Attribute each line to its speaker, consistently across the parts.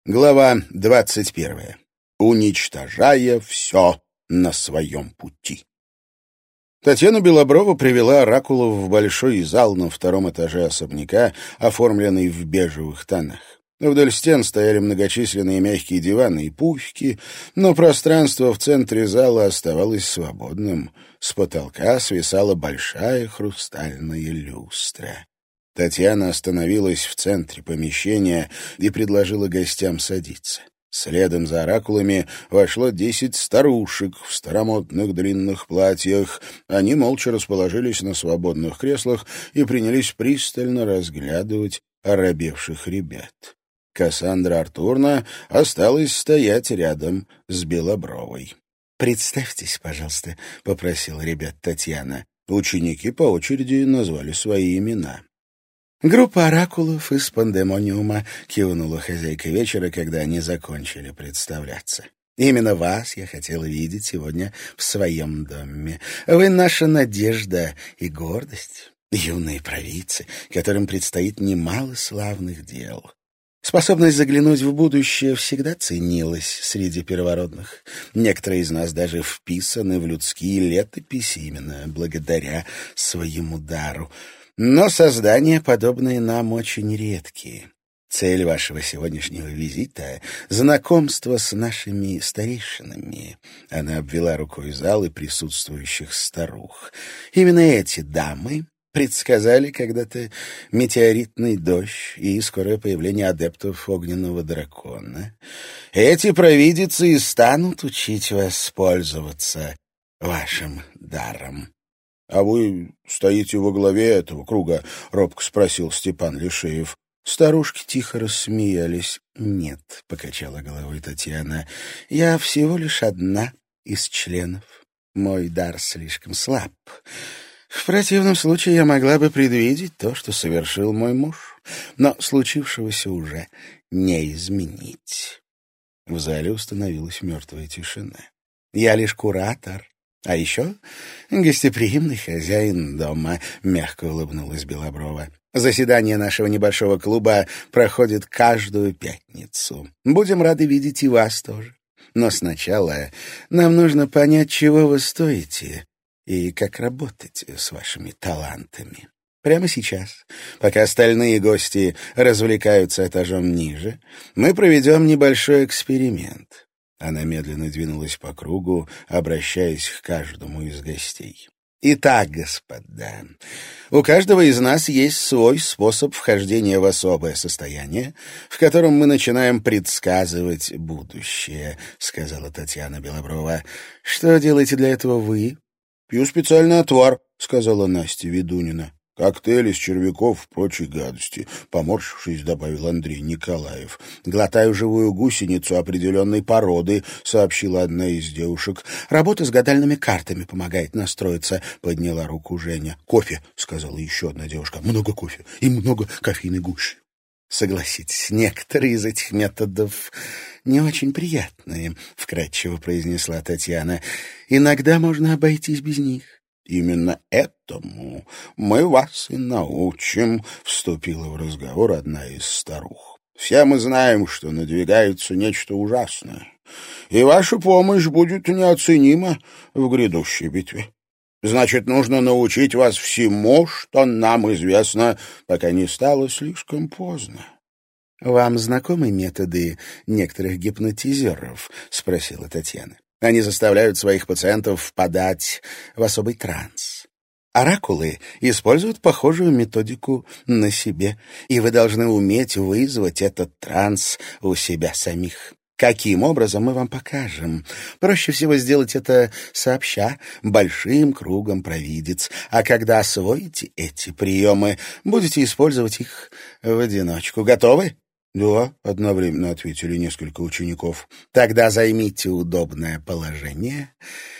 Speaker 1: Глава 21. Уничтожая все на своем пути. Татьяна Белоброва привела оракулов в большой зал на втором этаже особняка, оформленный в бежевых тонах. Вдоль стен стояли многочисленные мягкие диваны и пуфики, но пространство в центре зала оставалось свободным. С потолка свисала большая хрустальная люстра. Татьяна остановилась в центре помещения и предложила гостям садиться. Следом за оракулами вошло 10 старушек в старомодных длинных платьях. Они молча расположились на свободных креслах и принялись пристально разглядывать оробевших ребят. Кассандра Артурна осталась стоять рядом с Белобровой. «Представьтесь, пожалуйста», — попросила ребят Татьяна. Ученики по очереди назвали свои имена. «Группа оракулов из Пандемониума», — кивнула хозяйка вечера, когда они закончили представляться. «Именно вас я хотела видеть сегодня в своем доме. Вы наша надежда и гордость, юные провидцы, которым предстоит немало славных дел. Способность заглянуть в будущее всегда ценилась среди первородных. Некоторые из нас даже вписаны в людские летописи именно благодаря своему дару. Но создания, подобные нам, очень редкие. Цель вашего сегодняшнего визита — знакомство с нашими старейшинами». Она обвела рукой зал и присутствующих старух. «Именно эти дамы предсказали когда-то метеоритный дождь и скорое появление адептов огненного дракона. Эти провидицы и станут учить вас пользоваться вашим даром». «А вы стоите во главе этого круга?» — робко спросил Степан Лишеев. Старушки тихо рассмеялись. «Нет», — покачала головой Татьяна, — «я всего лишь одна из членов. Мой дар слишком слаб. В противном случае я могла бы предвидеть то, что совершил мой муж, но случившегося уже не изменить». В зале установилась мертвая тишина. «Я лишь куратор. А еще гостеприимный хозяин дома», — мягко улыбнулась Белоброва. «Заседание нашего небольшого клуба проходит каждую пятницу. Будем рады видеть и вас тоже. Но сначала нам нужно понять, чего вы стоите и как работать с вашими талантами. Прямо сейчас, пока остальные гости развлекаются этажом ниже, мы проведем небольшой эксперимент». Она медленно двинулась по кругу, обращаясь к каждому из гостей. «Итак, господа, у каждого из нас есть свой способ вхождения в особое состояние, в котором мы начинаем предсказывать будущее», — сказала Татьяна Белоброва. «Что делаете для этого вы?» «Пью специальный отвар», — сказала Настя Ведунина. «Коктейль из червяков и прочей гадости», — поморщившись, добавил Андрей Николаев. «Глотаю живую гусеницу определенной породы», — сообщила одна из девушек. «Работа с гадальными картами помогает настроиться», — подняла руку Женя. «Кофе», — сказала еще одна девушка. «Много кофе и много кофейной гущи». «Согласитесь, некоторые из этих методов не очень приятные», — вкратчиво произнесла Татьяна. «Иногда можно обойтись без них». «Именно этому мы вас и научим», — вступила в разговор одна из старух. «Все мы знаем, что надвигается нечто ужасное, и ваша помощь будет неоценима в грядущей битве. Значит, нужно научить вас всему, что нам известно, пока не стало слишком поздно». «Вам знакомы методы некоторых гипнотизеров?» — спросила Татьяна. «Они заставляют своих пациентов впадать в особый транс. Оракулы используют похожую методику на себе, и вы должны уметь вызвать этот транс у себя самих. Каким образом, мы вам покажем. Проще всего сделать это сообща, большим кругом провидец, а когда освоите эти приемы, будете использовать их в одиночку. Готовы?» «Да», — одновременно ответили несколько учеников. «Тогда займите удобное положение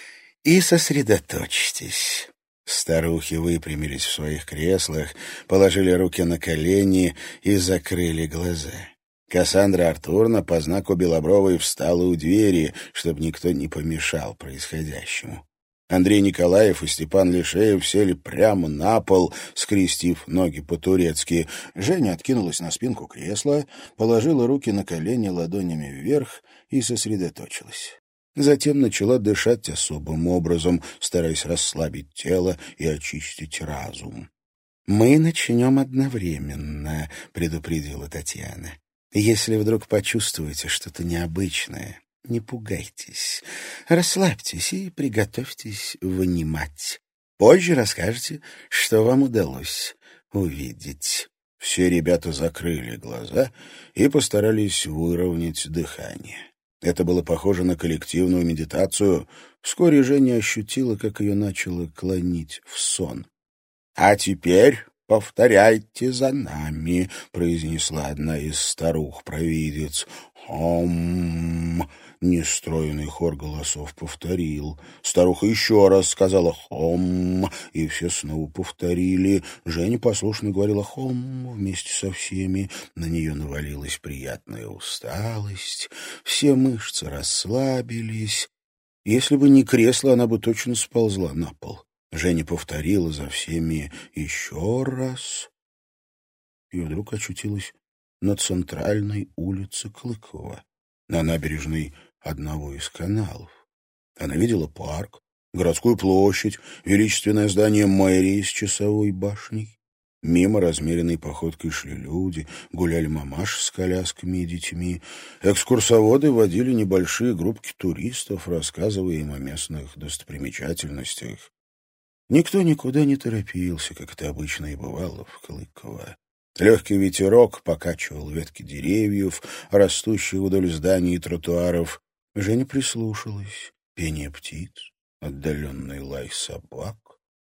Speaker 1: и сосредоточьтесь». Старухи выпрямились в своих креслах, положили руки на колени и закрыли глаза. Кассандра Артурна по знаку Белобровой встала у двери, чтобы никто не помешал происходящему. Андрей Николаев и Степан Лишеев сели прямо на пол, скрестив ноги по-турецки. Женя откинулась на спинку кресла, положила руки на колени ладонями вверх и сосредоточилась. Затем начала дышать особым образом, стараясь расслабить тело и очистить разум. «Мы начнем одновременно», — предупредила Татьяна. «Если вдруг почувствуете что-то необычное, не пугайтесь, расслабьтесь и приготовьтесь внимать. Позже расскажете, что вам удалось увидеть». Все ребята закрыли глаза и постарались выровнять дыхание. Это было похоже на коллективную медитацию. Вскоре Женя ощутила, как ее начало клонить в сон. «А теперь повторяйте за нами», — произнесла одна из старух-провидец. «Хом!» — нестройный хор голосов повторил. Старуха еще раз сказала «хом», и все снова повторили. Женя послушно говорила «хом» вместе со всеми. На нее навалилась приятная усталость. Все мышцы расслабились. Если бы не кресло, она бы точно сползла на пол. Женя повторила за всеми еще раз. И вдруг очутилась на центральной улице Клыкова, на набережной одного из каналов. Она видела парк, городскую площадь, величественное здание мэрии с часовой башней. Мимо размеренной походкой шли люди, гуляли мамаши с колясками и детьми. Экскурсоводы водили небольшие группки туристов, рассказывая им о местных достопримечательностях. Никто никуда не торопился, как это обычно и бывало в Клыково. Легкий ветерок покачивал ветки деревьев, растущих вдоль зданий и тротуаров. Женя прислушалась. Пение птиц, отдаленный лай собак.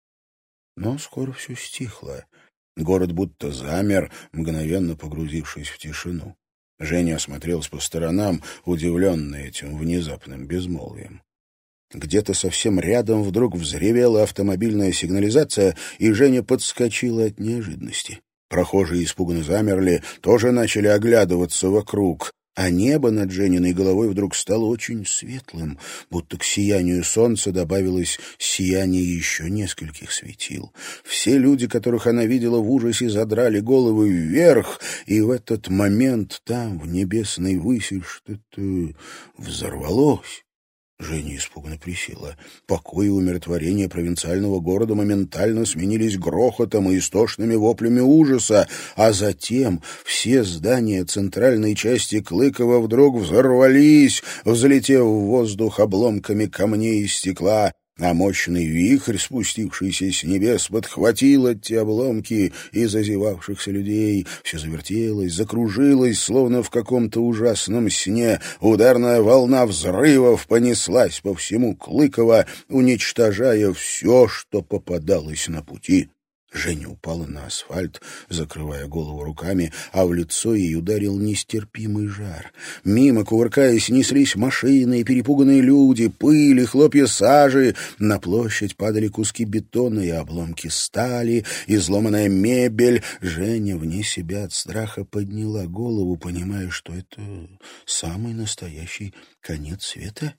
Speaker 1: Но скоро все стихло. Город будто замер, мгновенно погрузившись в тишину. Женя осмотрелась по сторонам, удивленная этим внезапным безмолвием. Где-то совсем рядом вдруг взревела автомобильная сигнализация, и Женя подскочила от неожиданности. Прохожие испуганно замерли, тоже начали оглядываться вокруг. А небо над Жениной головой вдруг стало очень светлым, будто к сиянию солнца добавилось сияние еще нескольких светил. Все люди, которых она видела в ужасе, задрали головы вверх, и в этот момент там, в небесной выси, что-то взорвалось. Женя испуганно присела. Покой и умиротворение провинциального города моментально сменились грохотом и истошными воплями ужаса, а затем все здания центральной части Клыкова вдруг взорвались, взлетев в воздух обломками камней и стекла, а мощный вихрь, спустившийся с небес, подхватил эти обломки и зазевавшихся людей. Все завертелось, закружилось, словно в каком-то ужасном сне. Ударная волна взрывов понеслась по всему Клыково, уничтожая все, что попадалось на пути. Женя упала на асфальт, закрывая голову руками, а в лицо ей ударил нестерпимый жар. Мимо, кувыркаясь, неслись машины и перепуганные люди, пыль и хлопья сажи. На площадь падали куски бетона и обломки стали, изломанная мебель. Женя вне себя от страха подняла голову, понимая, что это самый настоящий конец света.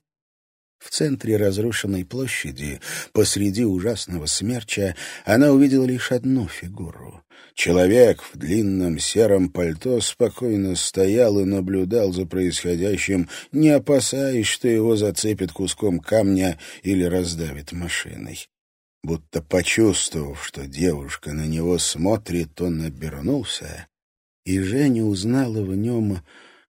Speaker 1: В центре разрушенной площади, посреди ужасного смерча, она увидела лишь одну фигуру. Человек в длинном сером пальто спокойно стоял и наблюдал за происходящим, не опасаясь, что его зацепит куском камня или раздавит машиной. Будто почувствовав, что девушка на него смотрит, он обернулся, и Женя узнала в нем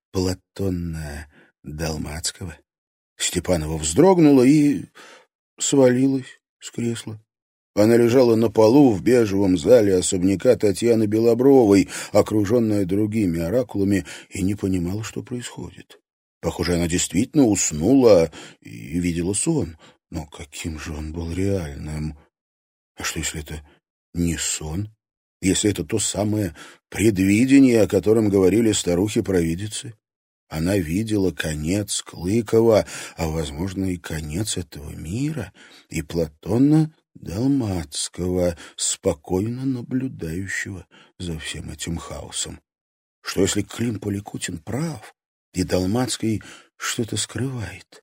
Speaker 1: Платона Далмацкого. Степанова вздрогнула и свалилась с кресла. Она лежала на полу в бежевом зале особняка Татьяны Белобровой, окруженная другими оракулами, и не понимала, что происходит. Похоже, она действительно уснула и видела сон. Но каким же он был реальным? А что, если это не сон? Если это то самое предвидение, о котором говорили старухи-провидицы? Она видела конец Клыкова, а, возможно, и конец этого мира, и Платона Далмацкого, спокойно наблюдающего за всем этим хаосом. Что, если Клим Поликутин прав, и Далмацкий что-то скрывает?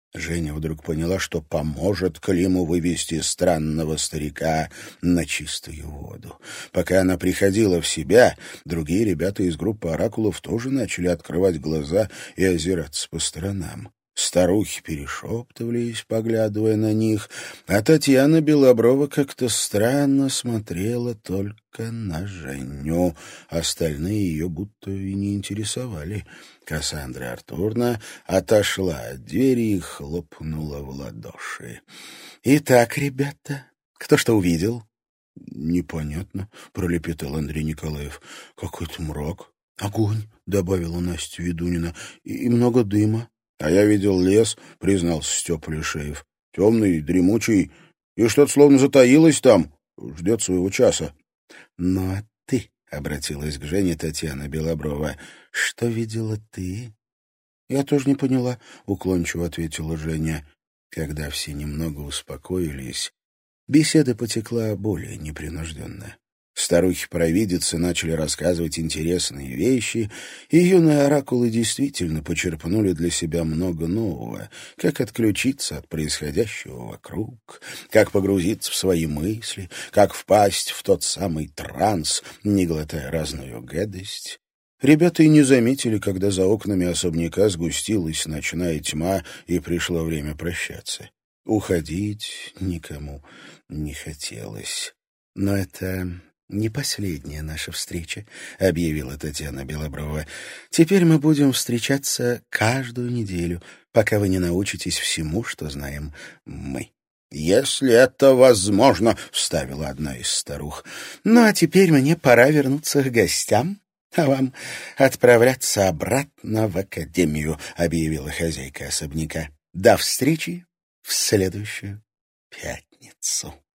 Speaker 1: Женя вдруг поняла, что поможет Климу вывести странного старика на чистую воду. Пока она приходила в себя, другие ребята из группы оракулов тоже начали открывать глаза и озираться по сторонам. Старухи перешептывались, поглядывая на них, а Татьяна Белоброва как-то странно смотрела только на Женю. Остальные ее будто и не интересовали. Кассандра Артуровна отошла от двери и хлопнула в ладоши. «Итак, ребята, кто что увидел?» «Непонятно», — пролепетал Андрей Николаев. «Какой-то мрак. Огонь», — добавила Настя Ведунина, — «и много дыма». «А я видел лес», — признался Степа Лишеев. «Темный, дремучий, и что-то словно затаилось там, ждет своего часа». «Ну а ты», — обратилась к Жене Татьяна Белоброва, — «что видела ты?» «Я тоже не поняла», — уклончиво ответила Женя. Когда все немного успокоились, беседа потекла более непринужденно. Старухи-провидицы начали рассказывать интересные вещи, и юные оракулы действительно почерпнули для себя много нового, как отключиться от происходящего вокруг, как погрузиться в свои мысли, как впасть в тот самый транс, не глотая разную гадость. Ребята и не заметили, когда за окнами особняка сгустилась ночная тьма, и пришло время прощаться. Уходить никому не хотелось. Но это не последняя наша встреча, — объявила Татьяна Белоброва. Теперь мы будем встречаться каждую неделю, пока вы не научитесь всему, что знаем мы. «Если это возможно», — вставила одна из старух. «Ну, а теперь мне пора вернуться к гостям, а вам отправляться обратно в академию», — объявила хозяйка особняка. «До встречи в следующую пятницу».